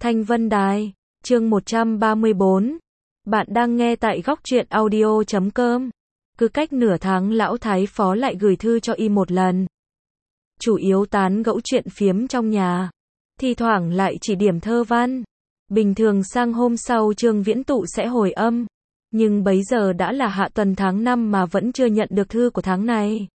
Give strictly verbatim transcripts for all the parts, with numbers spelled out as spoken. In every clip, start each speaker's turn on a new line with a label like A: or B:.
A: Thanh Vân Đài, chương một trăm ba mươi bốn. Bạn đang nghe tại góc truyện audio chấm com. Cứ cách nửa tháng lão thái phó lại gửi thư cho y một lần. Chủ yếu tán gẫu chuyện phiếm trong nhà. Thi thoảng lại chỉ điểm thơ văn. Bình thường sang hôm sau Trương Viễn Tụ sẽ hồi âm. Nhưng bấy giờ đã là hạ tuần tháng năm mà vẫn chưa nhận được thư của tháng này.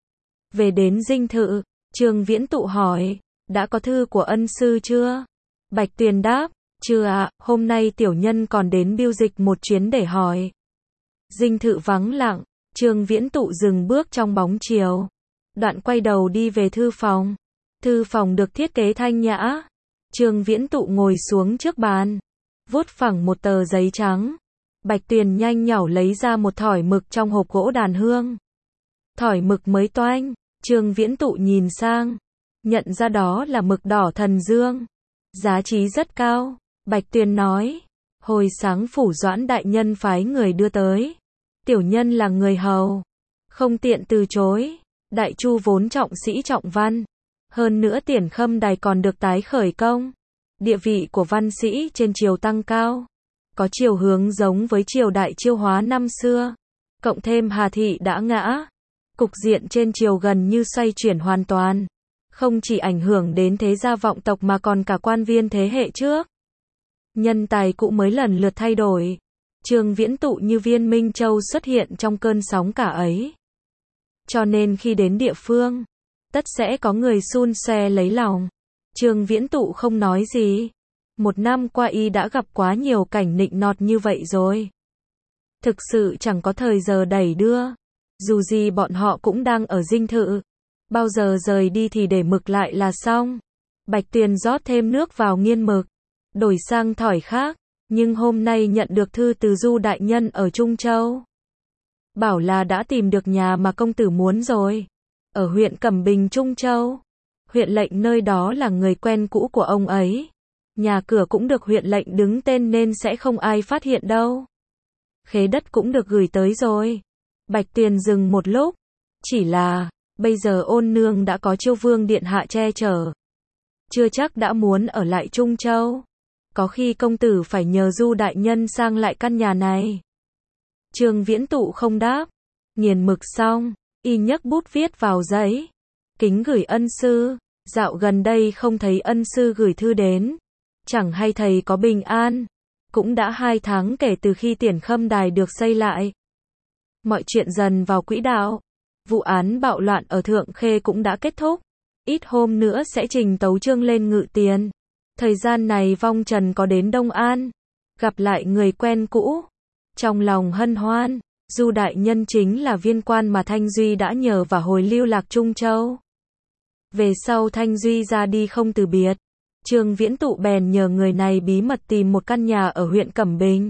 A: Về đến dinh thự, Trương Viễn Tụ hỏi, đã có thư của ân sư chưa? Bạch Tuyền đáp, chưa ạ, hôm nay tiểu nhân còn đến Biêu Dịch một chuyến để hỏi. Dinh thự vắng lặng, Trương Viễn Tụ dừng bước trong bóng chiều. Đoạn quay đầu đi về thư phòng. Thư phòng được thiết kế thanh nhã. Trương Viễn Tụ ngồi xuống trước bàn, vuốt phẳng một tờ giấy trắng. Bạch Tuyền nhanh nhảu lấy ra một thỏi mực trong hộp gỗ đàn hương. Thỏi mực mới toanh, Trương Viễn Tụ nhìn sang, nhận ra đó là mực đỏ thần dương. Giá trị rất cao. Bạch Tuyền nói, hồi sáng Phủ Doãn đại nhân phái người đưa tới. Tiểu nhân là người hầu, không tiện từ chối. Đại Chu vốn trọng sĩ trọng văn. Hơn nữa Tiền Khâm Đài còn được tái khởi công. Địa vị của văn sĩ trên triều tăng cao. Có chiều hướng giống với triều đại Chiêu Hóa năm xưa. Cộng thêm Hà Thị đã ngã. Cục diện trên triều gần như xoay chuyển hoàn toàn. Không chỉ ảnh hưởng đến thế gia vọng tộc mà còn cả quan viên thế hệ trước. Nhân tài cũ mới lần lượt thay đổi. Trương Viễn Tụ như viên Minh Châu xuất hiện trong cơn sóng cả ấy. Cho nên khi đến địa phương, tất sẽ có người xun xoe lấy lòng. Trương Viễn Tụ không nói gì. Một năm qua y đã gặp quá nhiều cảnh nịnh nọt như vậy rồi. Thực sự chẳng có thời giờ đẩy đưa. Dù gì bọn họ cũng đang ở dinh thự. Bao giờ rời đi thì để mực lại là xong. Bạch Tuyền rót thêm nước vào nghiên mực, đổi sang thỏi khác. Nhưng hôm nay nhận được thư từ Du đại nhân ở Trung Châu. Bảo là đã tìm được nhà mà công tử muốn rồi. Ở huyện Cẩm Bình Trung Châu. Huyện lệnh nơi đó là người quen cũ của ông ấy. Nhà cửa cũng được huyện lệnh đứng tên nên sẽ không ai phát hiện đâu. Khế đất cũng được gửi tới rồi. Bạch Tuyền dừng một lúc. Chỉ là, bây giờ Ôn nương đã có Chiêu Vương điện hạ che chở. Chưa chắc đã muốn ở lại Trung Châu. Có khi công tử phải nhờ Du đại nhân sang lại căn nhà này. Trương Viễn Tụ không đáp. Nghiền mực xong, y nhấc bút viết vào giấy. Kính gửi ân sư. Dạo gần đây không thấy ân sư gửi thư đến. Chẳng hay thầy có bình an. Cũng đã hai tháng kể từ khi Tiền Khâm Đài được xây lại. Mọi chuyện dần vào quỹ đạo. Vụ án bạo loạn ở Thượng Khê cũng đã kết thúc. Ít hôm nữa sẽ trình tấu chương lên Ngự Tiền. Thời gian này vong trần có đến Đông An. Gặp lại người quen cũ. Trong lòng hân hoan. Du đại nhân chính là viên quan mà Thanh Duy đã nhờ và hồi lưu lạc Trung Châu. Về sau Thanh Duy ra đi không từ biệt. Trương Viễn Tụ bèn nhờ người này bí mật tìm một căn nhà ở huyện Cẩm Bình.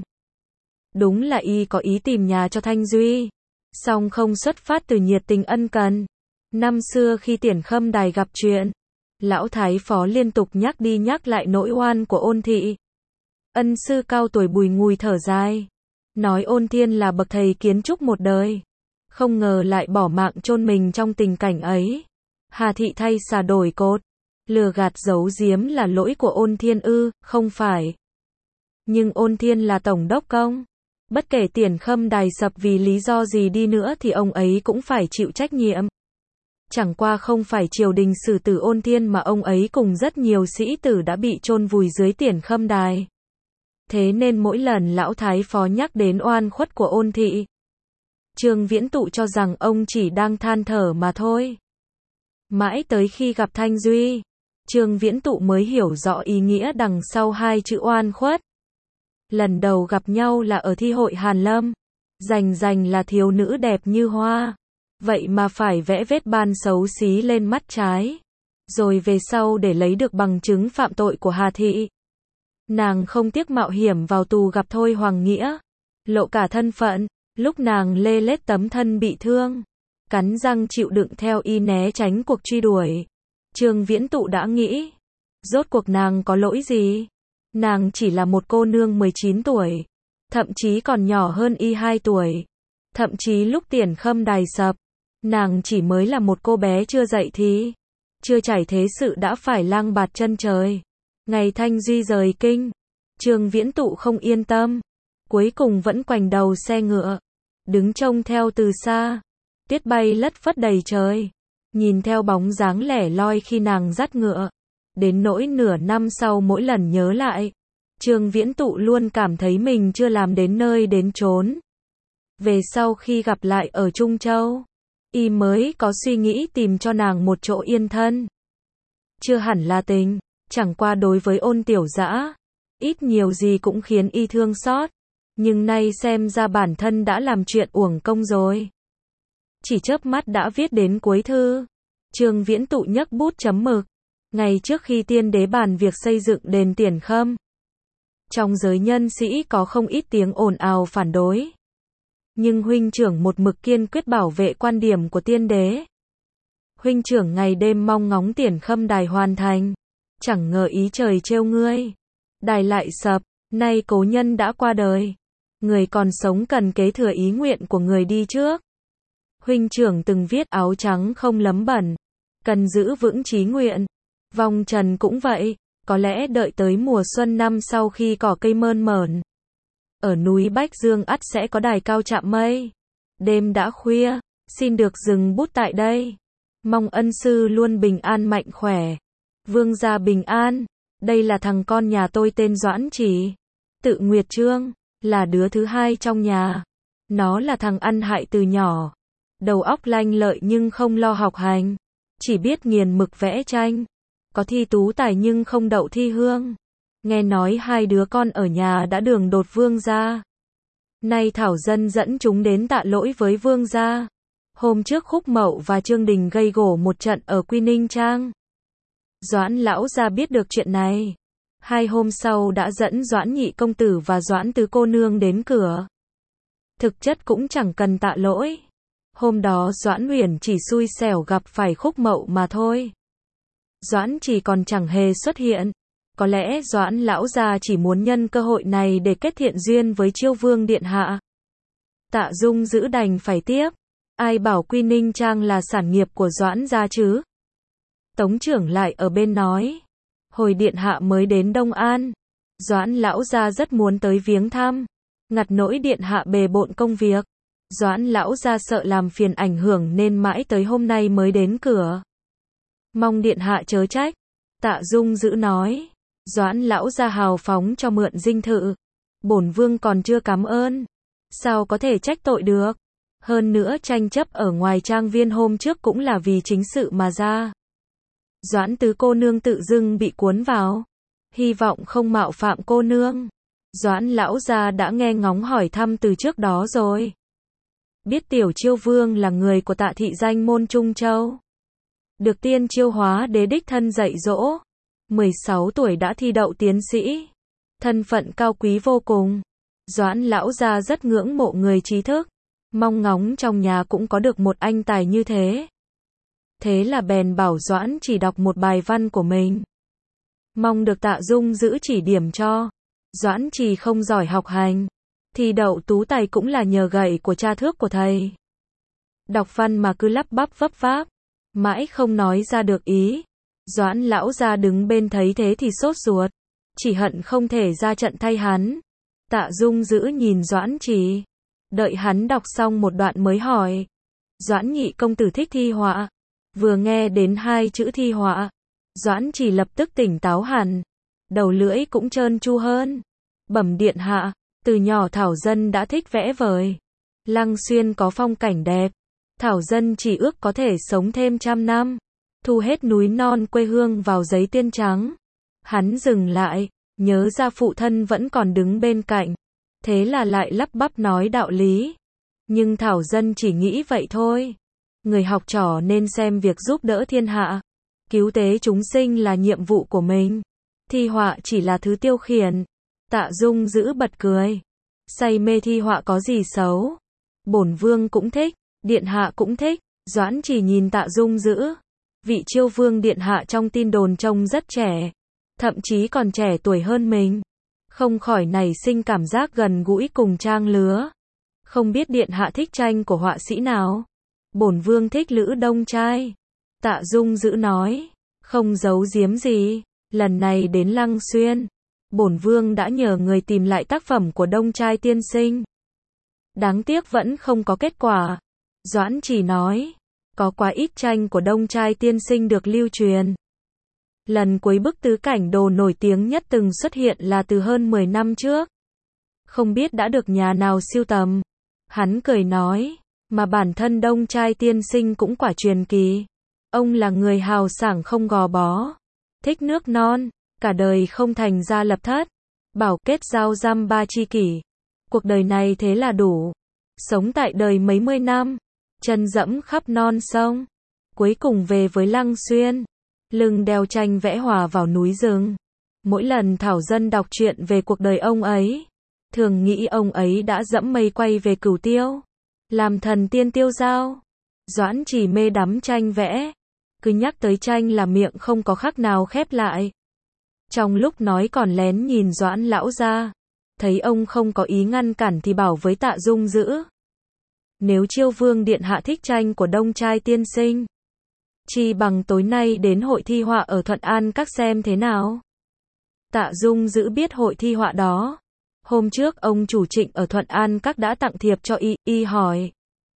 A: Đúng là y có ý tìm nhà cho Thanh Duy. Song không xuất phát từ nhiệt tình ân cần. Năm xưa khi Tiền Khâm Đài gặp chuyện, lão thái phó liên tục nhắc đi nhắc lại nỗi oan của Ôn thị. Ân sư cao tuổi bùi ngùi thở dài. Nói Ôn Thiên là bậc thầy kiến trúc một đời. Không ngờ lại bỏ mạng chôn mình trong tình cảnh ấy. Hà Thị thay xà đổi cột. Lừa gạt giấu giếm là lỗi của Ôn Thiên ư, không phải. Nhưng Ôn Thiên là tổng đốc công. Bất kể Tiền Khâm Đài sập vì lý do gì đi nữa thì ông ấy cũng phải chịu trách nhiệm. Chẳng qua không phải triều đình xử tử Ôn Thiên mà ông ấy cùng rất nhiều sĩ tử đã bị chôn vùi dưới Tiền Khâm Đài. Thế nên mỗi lần lão thái phó nhắc đến oan khuất của Ôn thị, Trương Viễn Tụ cho rằng ông chỉ đang than thở mà thôi. Mãi tới khi gặp Thanh Duy, Trương Viễn Tụ mới hiểu rõ ý nghĩa đằng sau hai chữ oan khuất. Lần đầu gặp nhau là ở thi hội Hàn Lâm. Rành rành là thiếu nữ đẹp như hoa. Vậy mà phải vẽ vết ban xấu xí lên mắt trái. Rồi về sau để lấy được bằng chứng phạm tội của Hà Thị. Nàng không tiếc mạo hiểm vào tù gặp Thôi Hoàng Nghĩa. Lộ cả thân phận. Lúc nàng lê lết tấm thân bị thương. Cắn răng chịu đựng theo y né tránh cuộc truy đuổi. Trương Viễn Tụ đã nghĩ. Rốt cuộc nàng có lỗi gì? Nàng chỉ là một cô nương mười chín tuổi. Thậm chí còn nhỏ hơn y hai tuổi. Thậm chí lúc Tiền Khâm Đài sập. Nàng chỉ mới là một cô bé chưa dậy thì. Chưa trải thế sự đã phải lang bạt chân trời. Ngày Thanh Duy rời kinh, Trương Viễn Tụ không yên tâm, cuối cùng vẫn quành đầu xe ngựa, đứng trông theo từ xa. Tuyết bay lất phất đầy trời, nhìn theo bóng dáng lẻ loi khi nàng dắt ngựa, đến nỗi nửa năm sau mỗi lần nhớ lại, Trương Viễn Tụ luôn cảm thấy mình chưa làm đến nơi đến chốn. Về sau khi gặp lại ở Trung Châu, y mới có suy nghĩ tìm cho nàng một chỗ yên thân. Chưa hẳn là tình, chẳng qua đối với Ôn Tiểu Dã, ít nhiều gì cũng khiến y thương xót, nhưng nay xem ra bản thân đã làm chuyện uổng công rồi. Chỉ chớp mắt đã viết đến cuối thư, Trương Viễn Tụ nhấc bút chấm mực, ngày trước khi tiên đế bàn việc xây dựng đền Tiền Khâm. Trong giới nhân sĩ có không ít tiếng ồn ào phản đối. Nhưng huynh trưởng một mực kiên quyết bảo vệ quan điểm của tiên đế. Huynh trưởng ngày đêm mong ngóng Tiền Khâm đài hoàn thành. Chẳng ngờ ý trời trêu ngươi. Đài lại sập, nay cố nhân đã qua đời. Người còn sống cần kế thừa ý nguyện của người đi trước. Huynh trưởng từng viết áo trắng không lấm bẩn. Cần giữ vững chí nguyện. Vòng trần cũng vậy. Có lẽ đợi tới mùa xuân năm sau khi cỏ cây mơn mởn, ở núi Bách Dương ắt sẽ có đài cao chạm mây. Đêm đã khuya, xin được dừng bút tại đây. Mong ân sư luôn bình an mạnh khỏe. Vương gia bình an. Đây là thằng con nhà tôi tên Doãn Chỉ, tự Nguyệt Trương, là đứa thứ hai trong nhà. Nó là thằng ăn hại từ nhỏ, đầu óc lanh lợi nhưng không lo học hành, chỉ biết nghiền mực vẽ tranh. Có thi tú tài nhưng không đậu thi hương. Nghe nói hai đứa con ở nhà đã đường đột vương gia. Nay Thảo Dân dẫn chúng đến tạ lỗi với vương gia. Hôm trước Khúc Mậu và Trương Đình gây gổ một trận ở Quy Ninh Trang. Doãn lão gia biết được chuyện này. Hai hôm sau đã dẫn Doãn nhị công tử và Doãn tứ cô nương đến cửa. Thực chất cũng chẳng cần tạ lỗi. Hôm đó Doãn Uyển chỉ xui xẻo gặp phải Khúc Mậu mà thôi. Doãn Chỉ còn chẳng hề xuất hiện. Có lẽ Doãn lão gia chỉ muốn nhân cơ hội này để kết thiện duyên với Chiêu Vương điện hạ. Tạ Dung giữ đành phải tiếp. Ai bảo Quy Ninh Trang là sản nghiệp của Doãn gia chứ? Tống trưởng lại ở bên nói. Hồi điện hạ mới đến Đông An, Doãn lão gia rất muốn tới viếng thăm. Ngặt nỗi điện hạ bề bộn công việc. Doãn lão gia sợ làm phiền ảnh hưởng nên mãi tới hôm nay mới đến cửa. Mong điện hạ chớ trách. Tạ Dung giữ nói. Doãn lão gia hào phóng cho mượn dinh thự. Bổn vương còn chưa cảm ơn. Sao có thể trách tội được? Hơn nữa tranh chấp ở ngoài trang viên hôm trước cũng là vì chính sự mà ra. Doãn tứ cô nương tự dưng bị cuốn vào. Hy vọng không mạo phạm cô nương. Doãn lão gia đã nghe ngóng hỏi thăm từ trước đó rồi. Biết tiểu Chiêu Vương là người của Tạ thị danh môn Trung Châu. Được tiên Chiêu Hóa đế đích thân dạy dỗ. mười sáu tuổi đã thi đậu tiến sĩ. Thân phận cao quý vô cùng. Doãn lão gia rất ngưỡng mộ người trí thức. Mong ngóng trong nhà cũng có được một anh tài như thế. Thế là bèn bảo Doãn Chỉ đọc một bài văn của mình. Mong được Tạ Dung giữ chỉ điểm cho. Doãn Chỉ không giỏi học hành. Thì đậu tú tài cũng là nhờ gậy của cha thước của thầy. Đọc văn mà cứ lắp bắp vấp váp. Mãi không nói ra được ý. Doãn lão gia đứng bên thấy thế thì sốt ruột. Chỉ hận không thể ra trận thay hắn. Tạ Dung giữ nhìn Doãn Chỉ. Đợi hắn đọc xong một đoạn mới hỏi. Doãn nhị công tử thích thi họa. Vừa nghe đến hai chữ thi họa, Doãn Chỉ lập tức tỉnh táo hẳn. Đầu lưỡi cũng trơn tru hơn. Bẩm điện hạ, từ nhỏ Thảo Dân đã thích vẽ vời. Lăng Xuyên có phong cảnh đẹp. Thảo Dân chỉ ước có thể sống thêm trăm năm. Thu hết núi non quê hương vào giấy tiên trắng. Hắn dừng lại, nhớ ra phụ thân vẫn còn đứng bên cạnh. Thế là lại lắp bắp nói đạo lý. Nhưng Thảo Dân chỉ nghĩ vậy thôi. Người học trò nên xem việc giúp đỡ thiên hạ. Cứu tế chúng sinh là nhiệm vụ của mình. Thi họa chỉ là thứ tiêu khiển. Tạ Dung giữ bật cười. Say mê thi họa có gì xấu. Bổn vương cũng thích. Điện hạ cũng thích. Doãn Chỉ nhìn Tạ Dung giữ. Vị Chiêu Vương điện hạ trong tin đồn trông rất trẻ. Thậm chí còn trẻ tuổi hơn mình. Không khỏi nảy sinh cảm giác gần gũi cùng trang lứa. Không biết điện hạ thích tranh của họa sĩ nào? Bổn vương thích Lữ Đông Trai. Tạ Dung giữ nói. Không giấu giếm gì. Lần này đến Lăng Xuyên, bổn vương đã nhờ người tìm lại tác phẩm của Đông Trai tiên sinh. Đáng tiếc vẫn không có kết quả. Doãn Chỉ nói, có quá ít tranh của Đông Trai tiên sinh được lưu truyền. Lần cuối bức tứ cảnh đồ nổi tiếng nhất từng xuất hiện là từ hơn mười năm trước. Không biết đã được nhà nào sưu tầm. Hắn cười nói, mà bản thân Đông Trai tiên sinh cũng quả truyền kỳ. Ông là người hào sảng không gò bó, thích nước non, cả đời không thành gia lập thất, bảo kết giao dăm ba tri kỷ. Cuộc đời này thế là đủ. Sống tại đời mấy mươi năm, chân dẫm khắp non sông, cuối cùng về với Lăng Xuyên, lưng đeo tranh vẽ hòa vào núi rừng. Mỗi lần thảo dân đọc truyện về cuộc đời ông ấy, thường nghĩ ông ấy đã dẫm mây quay về Cửu Tiêu, làm thần tiên tiêu dao. Doãn Chỉ mê đắm tranh vẽ, cứ nhắc tới tranh là miệng không có khắc nào khép lại. Trong lúc nói còn lén nhìn Doãn lão gia, thấy ông không có ý ngăn cản thì bảo với Tạ Dung Dữ, nếu Chiêu Vương điện hạ thích tranh của Đông Trai tiên sinh, chi bằng tối nay đến hội thi họa ở Thuận An Các xem thế nào. Tạ Dung Dữ biết hội thi họa đó. Hôm trước ông chủ Trịnh ở Thuận An Các đã tặng thiệp cho y, y hỏi.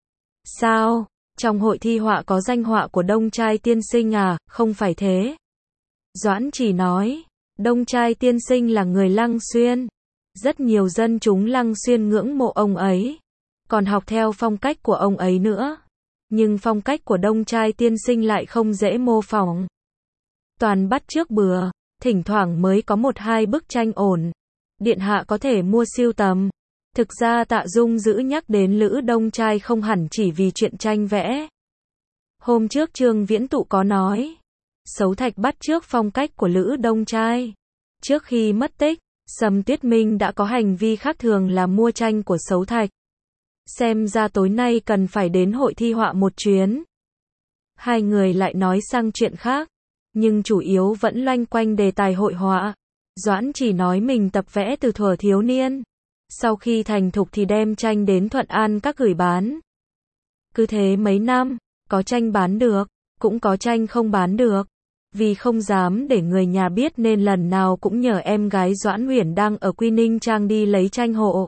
A: Sao, trong hội thi họa có danh họa của Đông Trai tiên sinh à? Không phải thế. Doãn Chỉ nói, Đông Trai tiên sinh là người Lăng Xuyên. Rất nhiều dân chúng Lăng Xuyên ngưỡng mộ ông ấy, còn học theo phong cách của ông ấy nữa. Nhưng phong cách của Đông Trai tiên sinh lại không dễ mô phỏng. Toàn bắt chước bừa, thỉnh thoảng mới có một hai bức tranh ổn. Điện hạ có thể mua sưu tầm. Thực ra Tạ Dung Dữ nhắc đến Lữ Đông Trai không hẳn chỉ vì chuyện tranh vẽ. Hôm trước Trương Viễn Tụ có nói, Sấu Thạch bắt chước phong cách của Lữ Đông Trai. Trước khi mất tích, Sầm Tuyết Minh đã có hành vi khác thường là mua tranh của Sấu Thạch. Xem ra tối nay cần phải đến hội thi họa một chuyến. Hai người lại nói sang chuyện khác, nhưng chủ yếu vẫn loanh quanh đề tài hội họa. Doãn Chỉ nói mình tập vẽ từ thuở thiếu niên. Sau khi thành thục thì đem tranh đến Thuận An Các gửi bán. Cứ thế mấy năm, có tranh bán được, cũng có tranh không bán được. Vì không dám để người nhà biết nên lần nào cũng nhờ em gái Doãn Uyển đang ở Quy Ninh Trang đi lấy tranh hộ.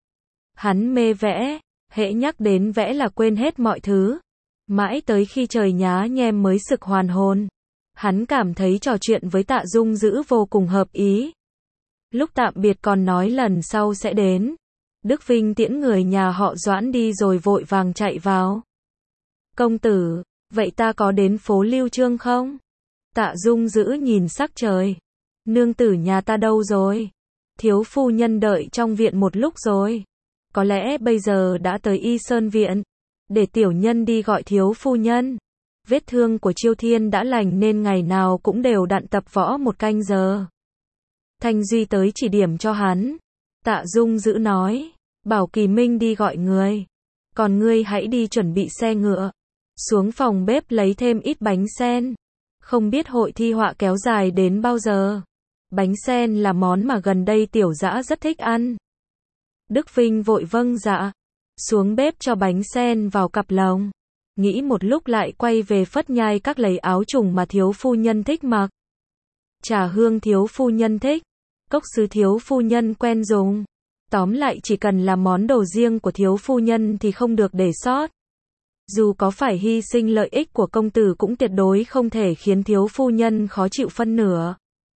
A: Hắn mê vẽ, hễ nhắc đến vẽ là quên hết mọi thứ. Mãi tới khi trời nhá nhem mới sực hoàn hồn. Hắn cảm thấy trò chuyện với Tạ Dung Dữ vô cùng hợp ý. Lúc tạm biệt còn nói lần sau sẽ đến. Đức Vinh tiễn người nhà họ Doãn đi rồi vội vàng chạy vào. Công tử, vậy ta có đến phố Lưu Trương không? Tạ Dung Dữ nhìn sắc trời. Nương tử nhà ta đâu rồi? Thiếu phu nhân đợi trong viện một lúc rồi. Có lẽ bây giờ đã tới Y Sơn viện. Để tiểu nhân đi gọi thiếu phu nhân. Vết thương của Chiêu Thiên đã lành nên ngày nào cũng đều đặn tập võ một canh giờ. Thanh Duy tới chỉ điểm cho hắn. Tạ Dung Dữ nói, bảo Kỳ Minh đi gọi người. Còn ngươi hãy đi chuẩn bị xe ngựa. Xuống phòng bếp lấy thêm ít bánh sen. Không biết hội thi họa kéo dài đến bao giờ. Bánh sen là món mà gần đây Tiểu Dã rất thích ăn. Đức Vinh vội vâng dạ. Xuống bếp cho bánh sen vào cặp lồng. Nghĩ một lúc lại quay về Phất Nhai Các lấy áo trùng mà thiếu phu nhân thích mặc. Trà hương thiếu phu nhân thích. Cốc sứ thiếu phu nhân quen dùng. Tóm lại chỉ cần là món đồ riêng của thiếu phu nhân thì không được để sót. Dù có phải hy sinh lợi ích của công tử cũng tuyệt đối không thể khiến thiếu phu nhân khó chịu phân nửa.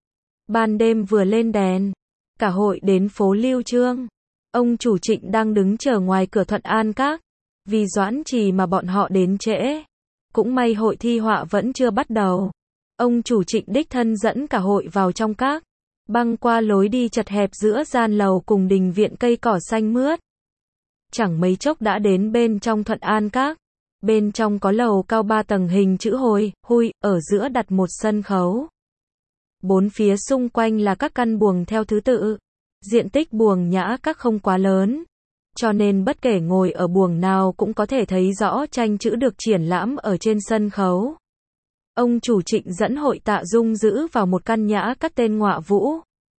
A: Ban đêm vừa lên đèn, cả hội đến phố Lưu Trương. Ông chủ Trịnh đang đứng chờ ngoài cửa Thuận An Các. Vì Doãn Trì mà bọn họ đến trễ. Cũng may hội thi họa vẫn chưa bắt đầu. Ông chủ Trịnh đích thân dẫn cả hội vào trong các. Băng qua lối đi chật hẹp giữa gian lầu cùng đình viện cây cỏ xanh mướt. Chẳng mấy chốc đã đến bên trong Thuận An Các. Bên trong có lầu cao ba tầng hình chữ hồi, hui, ở giữa đặt một sân khấu. Bốn phía xung quanh là các căn buồng theo thứ tự. Diện tích buồng nhã các không quá lớn. Cho nên bất kể ngồi ở buồng nào cũng có thể thấy rõ tranh chữ được triển lãm ở trên sân khấu. Ông chủ Trịnh dẫn hội Tạ Dung Dữ vào một căn nhã các tên Ngọa Vũ.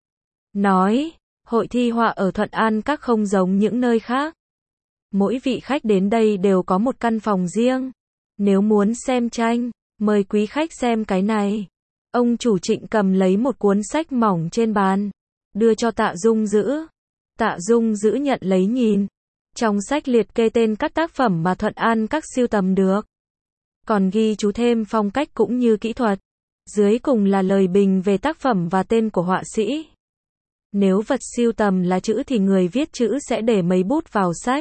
A: Nói, hội thi họa ở Thuận An Các không giống những nơi khác. Mỗi vị khách đến đây đều có một căn phòng riêng. Nếu muốn xem tranh, mời quý khách xem cái này. Ông chủ Trịnh cầm lấy một cuốn sách mỏng trên bàn, đưa cho Tạ Dung giữ. Tạ Dung giữ nhận lấy nhìn. Trong sách liệt kê tên các tác phẩm mà Thuận An các sưu tầm được. Còn ghi chú thêm phong cách cũng như kỹ thuật. Dưới cùng là lời bình về tác phẩm và tên của họa sĩ. Nếu vật sưu tầm là chữ thì người viết chữ sẽ để mấy bút vào sách.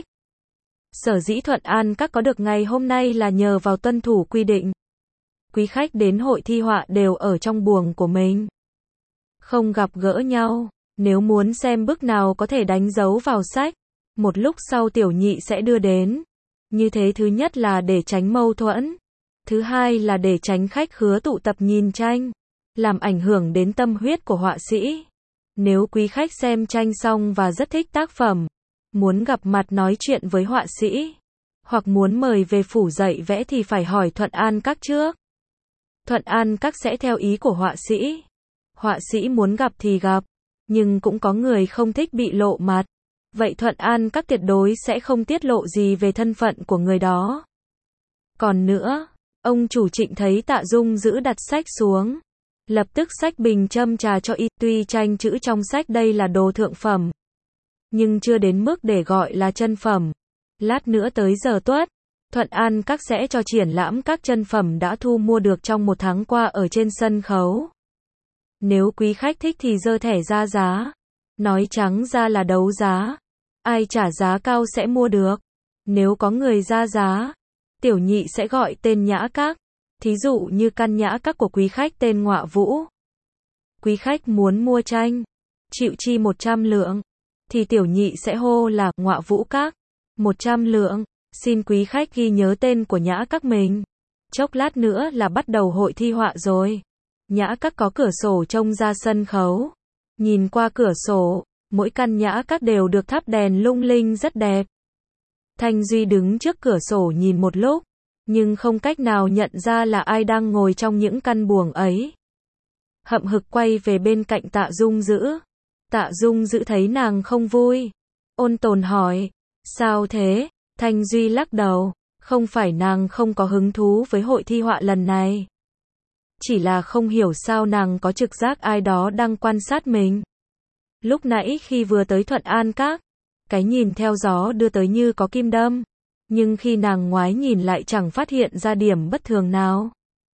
A: Sở dĩ Thuận An các có được ngày hôm nay là nhờ vào tuân thủ quy định. Quý khách đến hội thi họa đều ở trong buồng của mình. Không gặp gỡ nhau. Nếu muốn xem bức nào có thể đánh dấu vào sách. Một lúc sau tiểu nhị sẽ đưa đến. Như thế thứ nhất là để tránh mâu thuẫn. Thứ hai là để tránh khách khứa tụ tập nhìn tranh. Làm ảnh hưởng đến tâm huyết của họa sĩ. Nếu quý khách xem tranh xong và rất thích tác phẩm. Muốn gặp mặt nói chuyện với họa sĩ. Hoặc muốn mời về phủ dạy vẽ thì phải hỏi Thuận An các trước. Thuận An các sẽ theo ý của họa sĩ. Họa sĩ muốn gặp thì gặp. Nhưng cũng có người không thích bị lộ mặt. Vậy Thuận An các tuyệt đối sẽ không tiết lộ gì về thân phận của người đó. Còn nữa, ông chủ Trịnh thấy Tạ Dung giữ đặt sách xuống. Lập tức xách bình châm trà cho y. Tuy tranh chữ trong sách đây là đồ thượng phẩm. Nhưng chưa đến mức để gọi là chân phẩm. Lát nữa tới giờ tuất. Thuận An các sẽ cho triển lãm các chân phẩm đã thu mua được trong một tháng qua ở trên sân khấu. Nếu quý khách thích thì giơ thẻ ra giá. Nói trắng ra là đấu giá. Ai trả giá cao sẽ mua được. Nếu có người ra giá, tiểu nhị sẽ gọi tên nhã các. Thí dụ như căn nhã các của quý khách tên Ngọa Vũ. Quý khách muốn mua tranh, chịu chi một trăm lượng. Thì tiểu nhị sẽ hô là Ngọa Vũ các. một trăm lượng. Xin quý khách ghi nhớ tên của nhã các mình. Chốc lát nữa là bắt đầu hội thi họa rồi. Nhã các có cửa sổ trông ra sân khấu. Nhìn qua cửa sổ, mỗi căn nhã các đều được thắp đèn lung linh rất đẹp. Thanh Duy đứng trước cửa sổ nhìn một lúc, nhưng không cách nào nhận ra là ai đang ngồi trong những căn buồng ấy. Hậm hực quay về bên cạnh Tạ Dung giữ. Tạ Dung giữ thấy nàng không vui. Ôn tồn hỏi, sao thế? Thanh Duy lắc đầu, không phải nàng không có hứng thú với hội thi họa lần này. Chỉ là không hiểu sao nàng có trực giác ai đó đang quan sát mình. Lúc nãy khi vừa tới Thuận An các, cái nhìn theo gió đưa tới như có kim đâm. Nhưng khi nàng ngoái nhìn lại chẳng phát hiện ra điểm bất thường nào.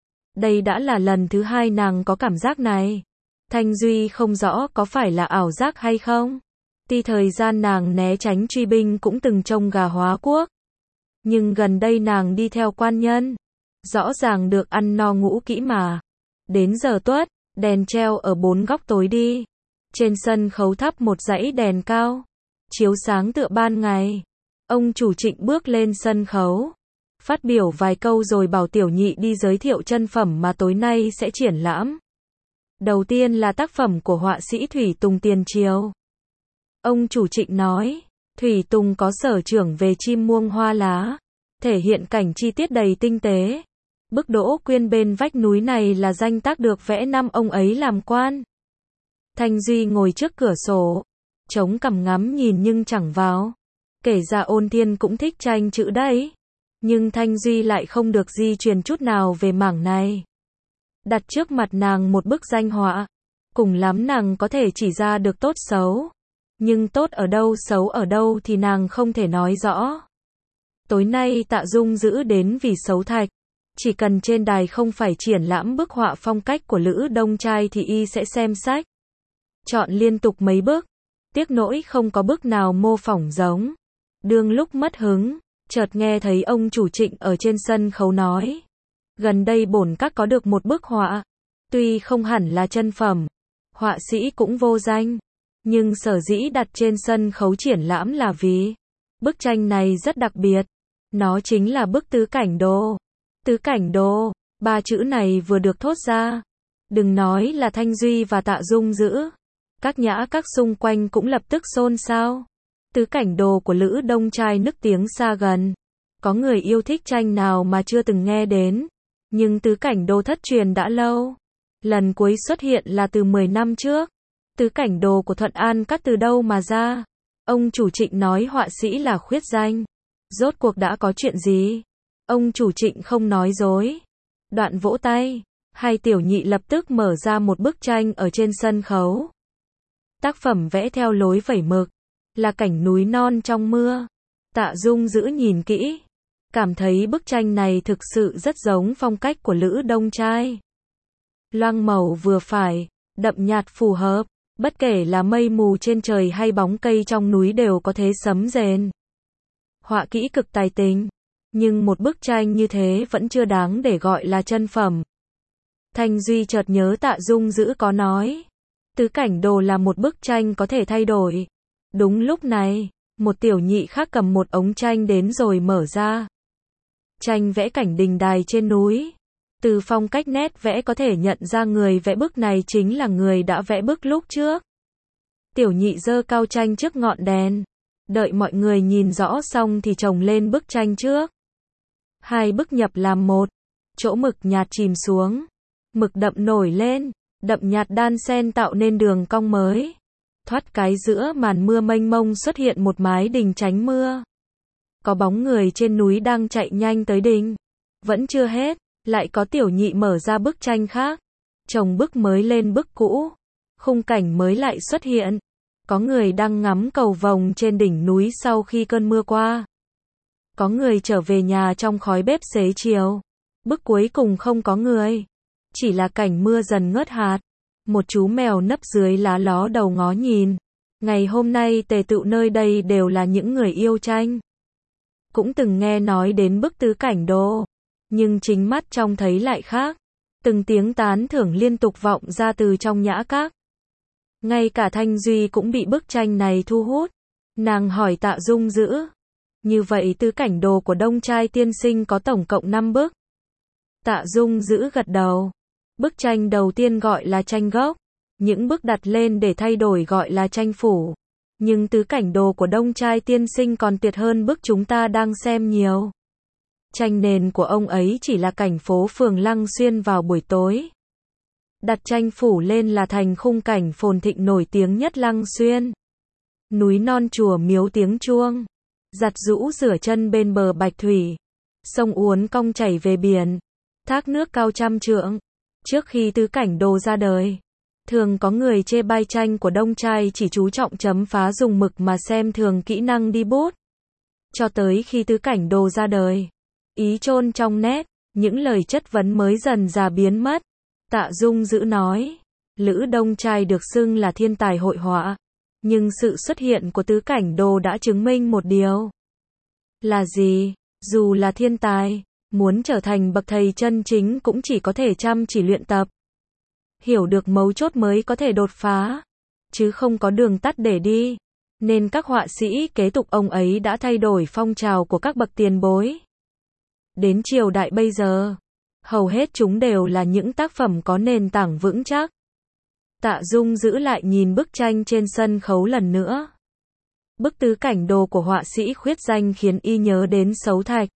A: Đây đã là lần thứ hai nàng có cảm giác này. Thanh Duy không rõ có phải là ảo giác hay không. Tuy thời gian nàng né tránh truy binh cũng từng trông gà hóa quốc. Nhưng gần đây nàng đi theo quan nhân. Rõ ràng được ăn no ngủ kỹ mà. Đến giờ tuất, đèn treo ở bốn góc tối đi. Trên sân khấu thắp một dãy đèn cao. Chiếu sáng tựa ban ngày. Ông chủ Trịnh bước lên sân khấu. Phát biểu vài câu rồi bảo tiểu nhị đi giới thiệu chân phẩm mà tối nay sẽ triển lãm. Đầu tiên là tác phẩm của họa sĩ Thủy Tùng tiền triều. Ông chủ Trịnh nói, Thủy Tùng có sở trường về chim muông hoa lá. Thể hiện cảnh chi tiết đầy tinh tế. Bức Đỗ Quyên bên vách núi này là danh tác được vẽ năm ông ấy làm quan. Thanh Duy ngồi trước cửa sổ. Chống cằm ngắm nhìn nhưng chẳng vào. Kể ra Ôn Thiên cũng thích tranh chữ đấy. Nhưng Thanh Duy lại không được di truyền chút nào về mảng này. Đặt trước mặt nàng một bức danh họa. Cùng lắm nàng có thể chỉ ra được tốt xấu. Nhưng tốt ở đâu xấu ở đâu thì nàng không thể nói rõ. Tối nay Tạ Dung giữ đến vì xấu thạch. Chỉ cần trên đài không phải triển lãm bức họa phong cách của Lữ Đông Trai thì y sẽ xem sách. Chọn liên tục mấy bức. Tiếc nỗi không có bức nào mô phỏng giống. Đương lúc mất hứng, chợt nghe thấy ông chủ Trịnh ở trên sân khấu nói. Gần đây bổn các có được một bức họa. Tuy không hẳn là chân phẩm. Họa sĩ cũng vô danh. Nhưng sở dĩ đặt trên sân khấu triển lãm là vì bức tranh này rất đặc biệt. Nó chính là bức Tứ Cảnh Đồ. Tứ Cảnh Đồ, ba chữ này vừa được thốt ra. Đừng nói là Thanh Duy và Tạ Dung giữ. Các nhã các xung quanh cũng lập tức xôn xao. Tứ Cảnh Đồ của Lữ Đông Trai nức tiếng xa gần. Có người yêu thích tranh nào mà chưa từng nghe đến. Nhưng Tứ Cảnh Đồ thất truyền đã lâu. Lần cuối xuất hiện là từ mười năm trước. Tứ Cảnh Đồ của Thuận An các từ đâu mà ra? Ông chủ Trịnh nói họa sĩ là khuyết danh. Rốt cuộc đã có chuyện gì? Ông chủ Trịnh không nói dối. Đoạn vỗ tay. Hai tiểu nhị lập tức mở ra một bức tranh ở trên sân khấu. Tác phẩm vẽ theo lối vẩy mực, là cảnh núi non trong mưa. Tạ Dung Dữ nhìn kỹ, cảm thấy bức tranh này thực sự rất giống phong cách của Lữ Đông Trai. Loang màu vừa phải, đậm nhạt phù hợp, bất kể là mây mù trên trời hay bóng cây trong núi đều có thể sấm rền. Họa kỹ cực tài tình, nhưng một bức tranh như thế vẫn chưa đáng để gọi là chân phẩm. Thanh Duy chợt nhớ Tạ Dung Dữ có nói, tứ cảnh đồ là một bức tranh có thể thay đổi. Đúng lúc này, một tiểu nhị khác cầm một ống tranh đến rồi mở ra. Tranh vẽ cảnh đình đài trên núi. Từ phong cách nét vẽ có thể nhận ra người vẽ bức này chính là người đã vẽ bức lúc trước. Tiểu nhị giơ cao tranh trước ngọn đèn. Đợi mọi người nhìn rõ xong thì chồng lên bức tranh trước. Hai bức nhập làm một. Chỗ mực nhạt chìm xuống. Mực đậm nổi lên. Đậm nhạt đan xen tạo nên đường cong mới. Thoát cái giữa màn mưa mênh mông xuất hiện một mái đình tránh mưa. Có bóng người trên núi đang chạy nhanh tới đình. Vẫn chưa hết, lại có tiểu nhị mở ra bức tranh khác. Chồng bức mới lên bức cũ. Khung cảnh mới lại xuất hiện. Có người đang ngắm cầu vồng trên đỉnh núi sau khi cơn mưa qua. Có người trở về nhà trong khói bếp xế chiều. Bức cuối cùng không có người. Chỉ là cảnh mưa dần ngớt hạt. Một chú mèo nấp dưới lá ló đầu ngó nhìn. Ngày hôm nay tề tựu nơi đây đều là những người yêu tranh. Cũng từng nghe nói đến bức tứ cảnh đồ. Nhưng chính mắt trông thấy lại khác. Từng tiếng tán thưởng liên tục vọng ra từ trong nhã các. Ngay cả Thanh Duy cũng bị bức tranh này thu hút. Nàng hỏi Tạ Dung Dữ. Như vậy tứ cảnh đồ của Đông Trai tiên sinh có tổng cộng năm bức. Tạ Dung Dữ gật đầu. Bức tranh đầu tiên gọi là tranh gốc. Những bức đặt lên để thay đổi gọi là tranh phủ. Nhưng tứ cảnh đồ của Đông Trai tiên sinh còn tuyệt hơn bức chúng ta đang xem nhiều. Tranh nền của ông ấy chỉ là cảnh phố phường Lăng Xuyên vào buổi tối. Đặt tranh phủ lên là thành khung cảnh phồn thịnh nổi tiếng nhất Lăng Xuyên. Núi non chùa miếu tiếng chuông. Giặt rũ rửa chân bên bờ Bạch Thủy. Sông uốn cong chảy về biển. Thác nước cao trăm trượng. Trước khi tứ cảnh đồ ra đời, thường có người chê bai tranh của Đông Trai chỉ chú trọng chấm phá dùng mực mà xem thường kỹ năng đi bút. Cho tới khi tứ cảnh đồ ra đời, ý chôn trong nét, những lời chất vấn mới dần dà biến mất. Tạ Dung Dữ nói, Lữ Đông Trai được xưng là thiên tài hội họa, nhưng sự xuất hiện của tứ cảnh đồ đã chứng minh một điều. Là gì? Dù là thiên tài, muốn trở thành bậc thầy chân chính cũng chỉ có thể chăm chỉ luyện tập. Hiểu được mấu chốt mới có thể đột phá, chứ không có đường tắt để đi. Nên các họa sĩ kế tục ông ấy đã thay đổi phong trào của các bậc tiền bối. Đến triều đại bây giờ, hầu hết chúng đều là những tác phẩm có nền tảng vững chắc. Tạ Dung Dữ lại nhìn bức tranh trên sân khấu lần nữa. Bức tứ cảnh đồ của họa sĩ khuyết danh khiến y nhớ đến Sấu Thạch.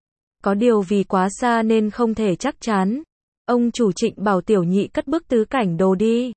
A: Có điều vì quá xa nên không thể chắc chắn. Ông chủ Trịnh bảo tiểu nhị cất bức tứ cảnh đồ đi.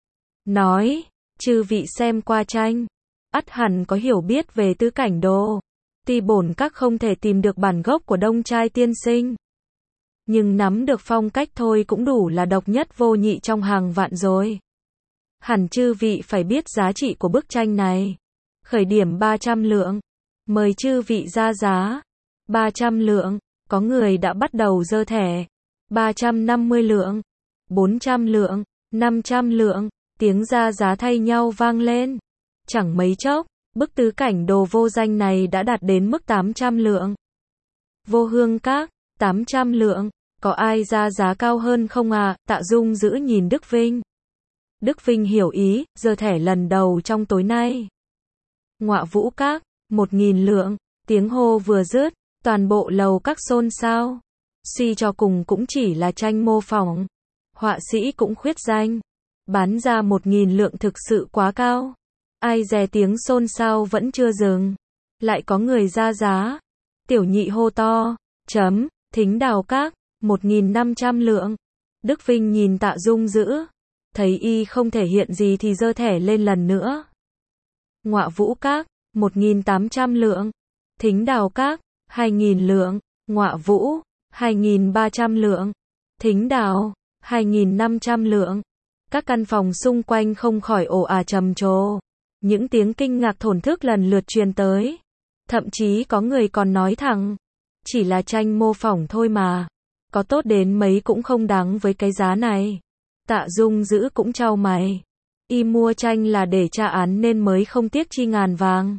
A: Nói, chư vị xem qua tranh, ắt hẳn có hiểu biết về tứ cảnh đồ. Tuy bổn các không thể tìm được bản gốc của Đông Trai tiên sinh, nhưng nắm được phong cách thôi cũng đủ là độc nhất vô nhị trong hàng vạn rồi. Hẳn chư vị phải biết giá trị của bức tranh này. Khởi điểm ba trăm lượng. Mời chư vị ra giá. ba trăm lượng. Có người đã bắt đầu giơ thẻ. ba trăm năm mươi lượng. bốn trăm lượng. năm trăm lượng. Tiếng ra giá thay nhau vang lên. Chẳng mấy chốc, bức tứ cảnh đồ vô danh này đã đạt đến mức tám trăm lượng. Vô Hương Các, tám trăm lượng. Có ai ra giá cao hơn không à? Tạ Dung Dữ nhìn Đức Vinh. Đức Vinh hiểu ý, giơ thẻ lần đầu trong tối nay. Ngọa Vũ Các, một nghìn lượng. Tiếng hô vừa dứt, toàn bộ lầu các xôn xao. Suy cho cùng cũng chỉ là tranh mô phỏng. Họa sĩ cũng khuyết danh. Bán ra một nghìn lượng thực sự quá cao. Ai dè tiếng xôn xao vẫn chưa dừng. Lại có người ra giá. Tiểu nhị hô to. Chấm, Thính Đào Các, một nghìn năm trăm lượng. Đức Vinh nhìn Tạ Dung Dữ. Thấy y không thể hiện gì thì giơ thẻ lên lần nữa. Ngọa Vũ Các, một nghìn tám trăm lượng. Thính Đào Các, hai nghìn lượng. Ngọa Vũ, hai nghìn ba trăm lượng. Thính Đào, hai nghìn năm trăm lượng. Các căn phòng xung quanh không khỏi ồ ả trầm trồ. Những tiếng kinh ngạc thổn thức lần lượt truyền tới. Thậm chí có người còn nói thẳng, chỉ là tranh mô phỏng thôi mà. Có tốt đến mấy cũng không đáng với cái giá này. Tạ Dung Dữ cũng chau mày. Y mua tranh là để tra án nên mới không tiếc chi ngàn vàng.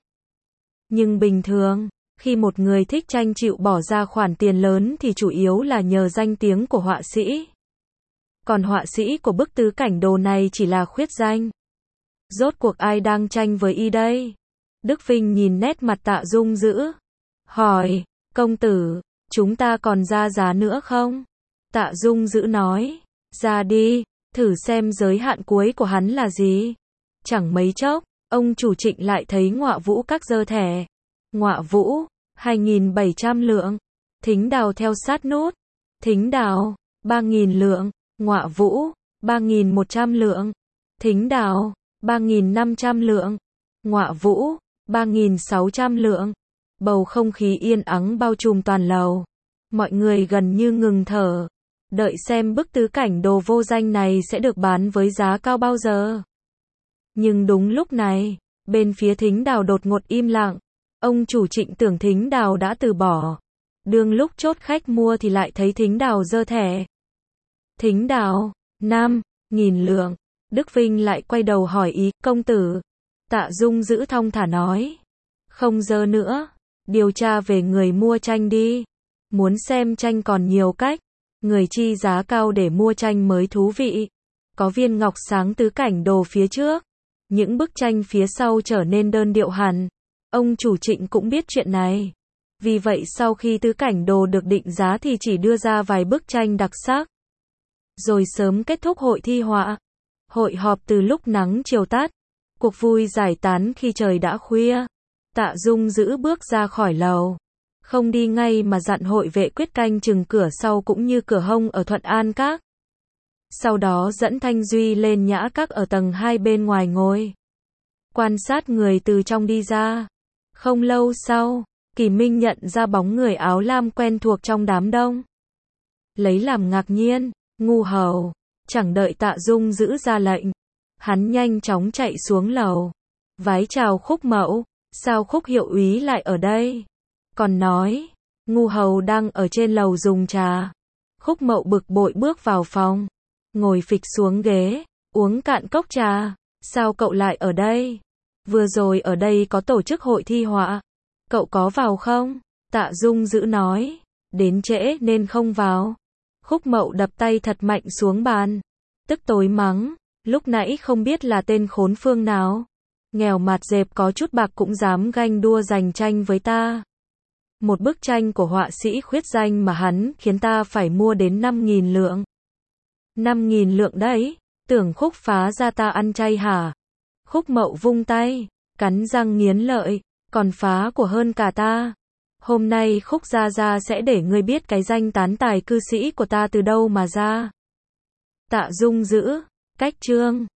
A: Nhưng bình thường, khi một người thích tranh chịu bỏ ra khoản tiền lớn thì chủ yếu là nhờ danh tiếng của họa sĩ. Còn họa sĩ của bức tứ cảnh đồ này chỉ là khuyết danh. Rốt cuộc ai đang tranh với y đây? Đức Vinh nhìn nét mặt Tạ Dung Dữ, hỏi, công tử, chúng ta còn ra giá nữa không? Tạ Dung Dữ nói, ra đi, thử xem giới hạn cuối của hắn là gì. Chẳng mấy chốc, ông chủ Trịnh lại thấy Ngọa Vũ các giơ thẻ. Ngọa Vũ, hai nghìn bảy trăm lượng. Thính Đào theo sát nút. Thính Đào, ba nghìn lượng. Ngọa Vũ, ba nghìn một trăm lượng. Thính Đào, ba nghìn năm trăm lượng. Ngọa Vũ, ba nghìn sáu trăm lượng. Bầu không khí yên ắng bao trùm toàn lầu. Mọi người gần như ngừng thở, đợi xem bức tứ cảnh đồ vô danh này sẽ được bán với giá cao bao giờ. Nhưng đúng lúc này, bên phía Thính Đào đột ngột im lặng. Ông chủ Trịnh tưởng Thính Đào đã từ bỏ. Đương lúc chốt khách mua thì lại thấy Thính Đào giơ thẻ. Thính Đào, năm nghìn lượng. Đức Vinh lại quay đầu hỏi ý, công tử. Tạ Dung Dữ thong thả nói, không giơ nữa, điều tra về người mua tranh đi. Muốn xem tranh còn nhiều cách, người chi giá cao để mua tranh mới thú vị. Có viên ngọc sáng tứ cảnh đồ phía trước, những bức tranh phía sau trở nên đơn điệu hẳn. Ông chủ Trịnh cũng biết chuyện này. Vì vậy sau khi tứ cảnh đồ được định giá thì chỉ đưa ra vài bức tranh đặc sắc. Rồi sớm kết thúc hội thi họa. Hội họp từ lúc nắng chiều tắt. Cuộc vui giải tán khi trời đã khuya. Tạ Dung Dữ bước ra khỏi lầu. Không đi ngay mà dặn hội vệ quyết canh chừng cửa sau cũng như cửa hông ở Thuận An Các. Sau đó dẫn Thanh Duy lên Nhã Các ở tầng hai bên ngoài ngồi. Quan sát người từ trong đi ra. Không lâu sau, Kỳ Minh nhận ra bóng người áo lam quen thuộc trong đám đông. Lấy làm ngạc nhiên, ngu hầu, chẳng đợi Tạ Dung Dữ ra lệnh. Hắn nhanh chóng chạy xuống lầu. Vái chào Khúc Mậu, sao Khúc hiệu úy lại ở đây? Còn nói, ngu hầu đang ở trên lầu dùng trà. Khúc Mậu bực bội bước vào phòng, ngồi phịch xuống ghế, uống cạn cốc trà. Sao cậu lại ở đây? Vừa rồi ở đây có tổ chức hội thi họa. Cậu có vào không? Tạ Dung Dữ nói, đến trễ nên không vào. Khúc Mậu đập tay thật mạnh xuống bàn, tức tối mắng, lúc nãy không biết là tên khốn phương nào. Nghèo mạt dẹp có chút bạc cũng dám ganh đua giành tranh với ta. Một bức tranh của họa sĩ khuyết danh mà hắn khiến ta phải mua đến năm nghìn lượng. năm nghìn lượng đấy, tưởng Khúc phá ra ta ăn chay hả? Khúc Mậu vung tay, cắn răng nghiến lợi, còn phá của hơn cả ta. Hôm nay Khúc gia gia sẽ để ngươi biết cái danh tán tài cư sĩ của ta từ đâu mà ra. Tạ Dung Dữ, cách chương